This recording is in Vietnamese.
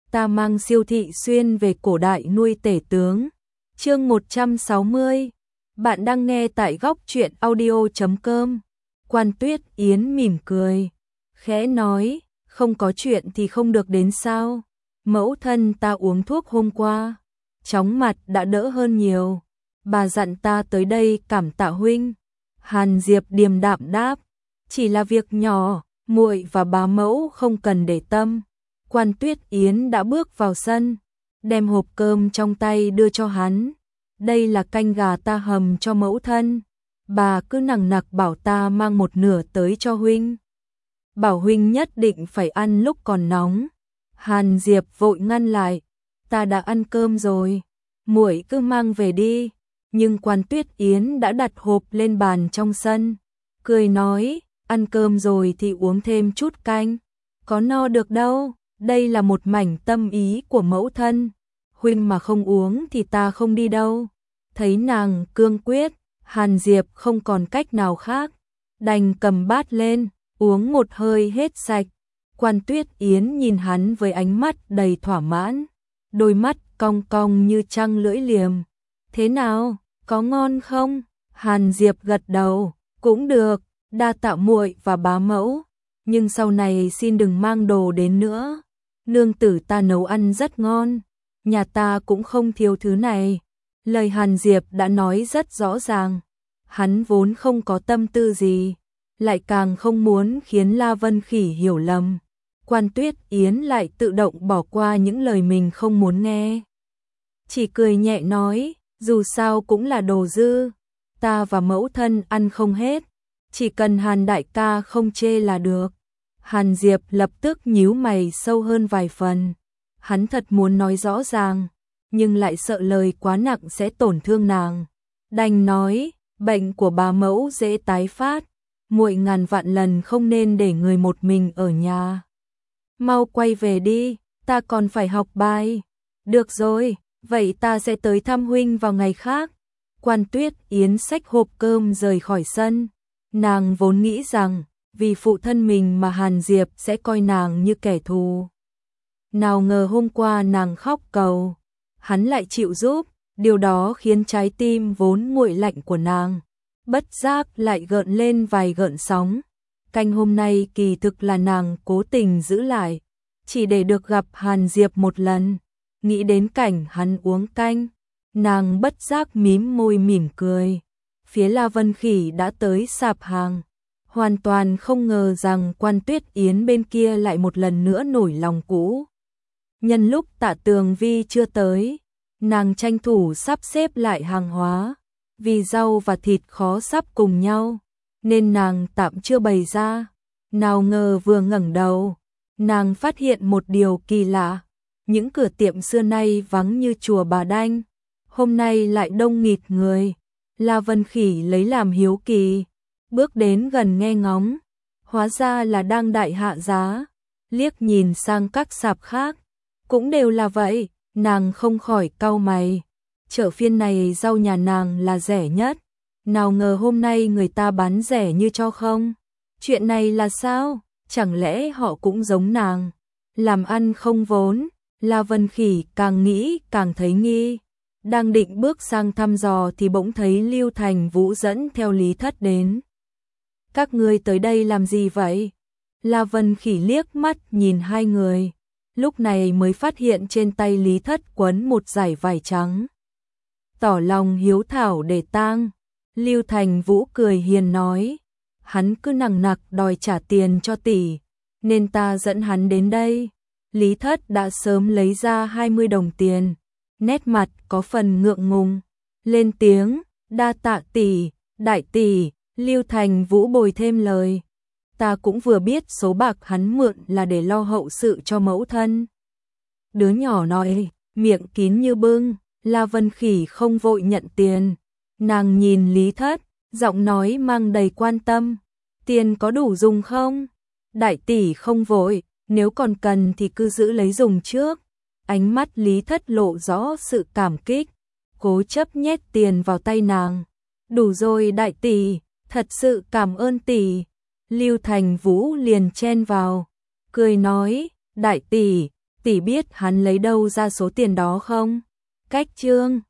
ta mang Siêu thị xuyên về cổ đại nuôi tể tướng. Chương 160. Bạn đang nghe tại góc truyện audio.com. Quan Tuyết Yến mỉm cười, khẽ nói, không có chuyện thì không được đến sao? Mẫu thân ta uống thuốc hôm qua, chóng mặt đã đỡ hơn nhiều. Bà dặn ta tới đây cảm tạ huynh. Hàn Diệp điềm đạm đáp, chỉ là việc nhỏ, muội và bá mẫu không cần để tâm. Quan Tuyết Yến đã bước vào sân, đem hộp cơm trong tay đưa cho hắn. Đây là canh gà ta hầm cho mẫu thân. Bà cứ nằng nặc bảo ta mang một nửa tới cho huynh. Bảo huynh nhất định phải ăn lúc còn nóng. Hàn Diệp vội ngăn lại, ta đã ăn cơm rồi, muội cứ mang về đi. Nhưng Quan Tuyết Yến đã đặt hộp lên bàn trong sân, cười nói, ăn cơm rồi thì uống thêm chút canh, có no được đâu, đây là một mảnh tâm ý của mẫu thân, huynh mà không uống thì ta không đi đâu. Thấy nàng cương quyết, Hàn Diệp không còn cách nào khác, đành cầm bát lên, uống một hơi hết sạch. Quan Tuyết Yến nhìn hắn với ánh mắt đầy thỏa mãn, đôi mắt cong cong như trăng lưỡi liềm. Thế nào, có ngon không? Hàn Diệp gật đầu, cũng được, đa tạ muội và bá mẫu, nhưng sau này xin đừng mang đồ đến nữa. Nương tử ta nấu ăn rất ngon, nhà ta cũng không thiếu thứ này. Lời Hàn Diệp đã nói rất rõ ràng, hắn vốn không có tâm tư gì, lại càng không muốn khiến La Vân Khỉ hiểu lầm. Quan Tuyết Yến lại tự động bỏ qua những lời mình không muốn nghe, chỉ cười nhẹ nói, dù sao cũng là đồ dư, ta và mẫu thân ăn không hết, chỉ cần Hàn đại ca không chê là được. Hàn Diệp lập tức nhíu mày sâu hơn vài phần, hắn thật muốn nói rõ ràng, nhưng lại sợ lời quá nặng sẽ tổn thương nàng. Đành nói, bệnh của bá mẫu dễ tái phát, muội ngàn vạn lần không nên để người một mình ở nhà. Mau quay về đi, ta còn phải học bài. Được rồi, vậy ta sẽ tới thăm huynh vào ngày khác. Quan Tuyết Yến xách hộp cơm rời khỏi sân. Nàng vốn nghĩ rằng, vì phụ thân mình mà Hàn Diệp sẽ coi nàng như kẻ thù. Nào ngờ hôm qua nàng khóc cầu, hắn lại chịu giúp, điều đó khiến trái tim vốn nguội lạnh của nàng bất giác lại gợn lên vài gợn sóng. Canh hôm nay kỳ thực là nàng cố tình giữ lại, chỉ để được gặp Hàn Diệp một lần. Nghĩ đến cảnh hắn uống canh, nàng bất giác mím môi mỉm cười. Phía La Vân Khỉ đã tới sạp hàng, hoàn toàn không ngờ rằng Quan Tuyết Yến bên kia lại một lần nữa nổi lòng cũ. Nhân lúc Tạ Tường Vi chưa tới, nàng tranh thủ sắp xếp lại hàng hóa, vì rau và thịt khó sắp cùng nhau, nên nàng tạm chưa bày ra. Nào ngờ vừa ngẩng đầu, nàng phát hiện một điều kỳ lạ, những cửa tiệm xưa nay vắng như chùa Bà Đanh, hôm nay lại đông nghịt người. La Vân Khỉ lấy làm hiếu kỳ, bước đến gần nghe ngóng, hóa ra là đang đại hạ giá. Liếc nhìn sang các sạp khác, cũng đều là vậy, nàng không khỏi cau mày. Chợ phiên này rau nhà nàng là rẻ nhất, nào ngờ hôm nay người ta bán rẻ như cho không. Chuyện này là sao? Chẳng lẽ họ cũng giống nàng, làm ăn không vốn? La Vân Khỉ càng nghĩ càng thấy nghi. Đang định bước sang thăm dò thì bỗng thấy Lưu Thành Vũ dẫn theo Lý Thất đến. Các ngươi tới đây làm gì vậy? La Vân Khỉ liếc mắt nhìn hai người, lúc này mới phát hiện trên tay Lý Thất quấn một dải vải trắng. Tỏ lòng hiếu thảo để tang. Lưu Thành Vũ cười hiền nói, hắn cứ nằng nặc đòi trả tiền cho tỷ, nên ta dẫn hắn đến đây. Lý Thất đã sớm lấy ra 20 đồng tiền, nét mặt có phần ngượng ngùng, lên tiếng, đa tạ tỷ, đại tỷ. Lưu Thành Vũ bồi thêm lời, ta cũng vừa biết số bạc hắn mượn là để lo hậu sự cho mẫu thân. Đứa nhỏ nói, miệng kín như bưng. La Vân Khỉ không vội nhận tiền, nàng nhìn Lý Thất, giọng nói mang đầy quan tâm, tiền có đủ dùng không? Đại tỷ không vội, nếu còn cần thì cứ giữ lấy dùng trước. Ánh mắt Lý Thất lộ rõ sự cảm kích, cố chấp nhét tiền vào tay nàng. Đủ rồi đại tỷ, thật sự cảm ơn tỷ. Lưu Thành Vũ liền chen vào, cười nói, đại tỷ, Tỷ biết hắn lấy đâu ra số tiền đó không? Cách Trương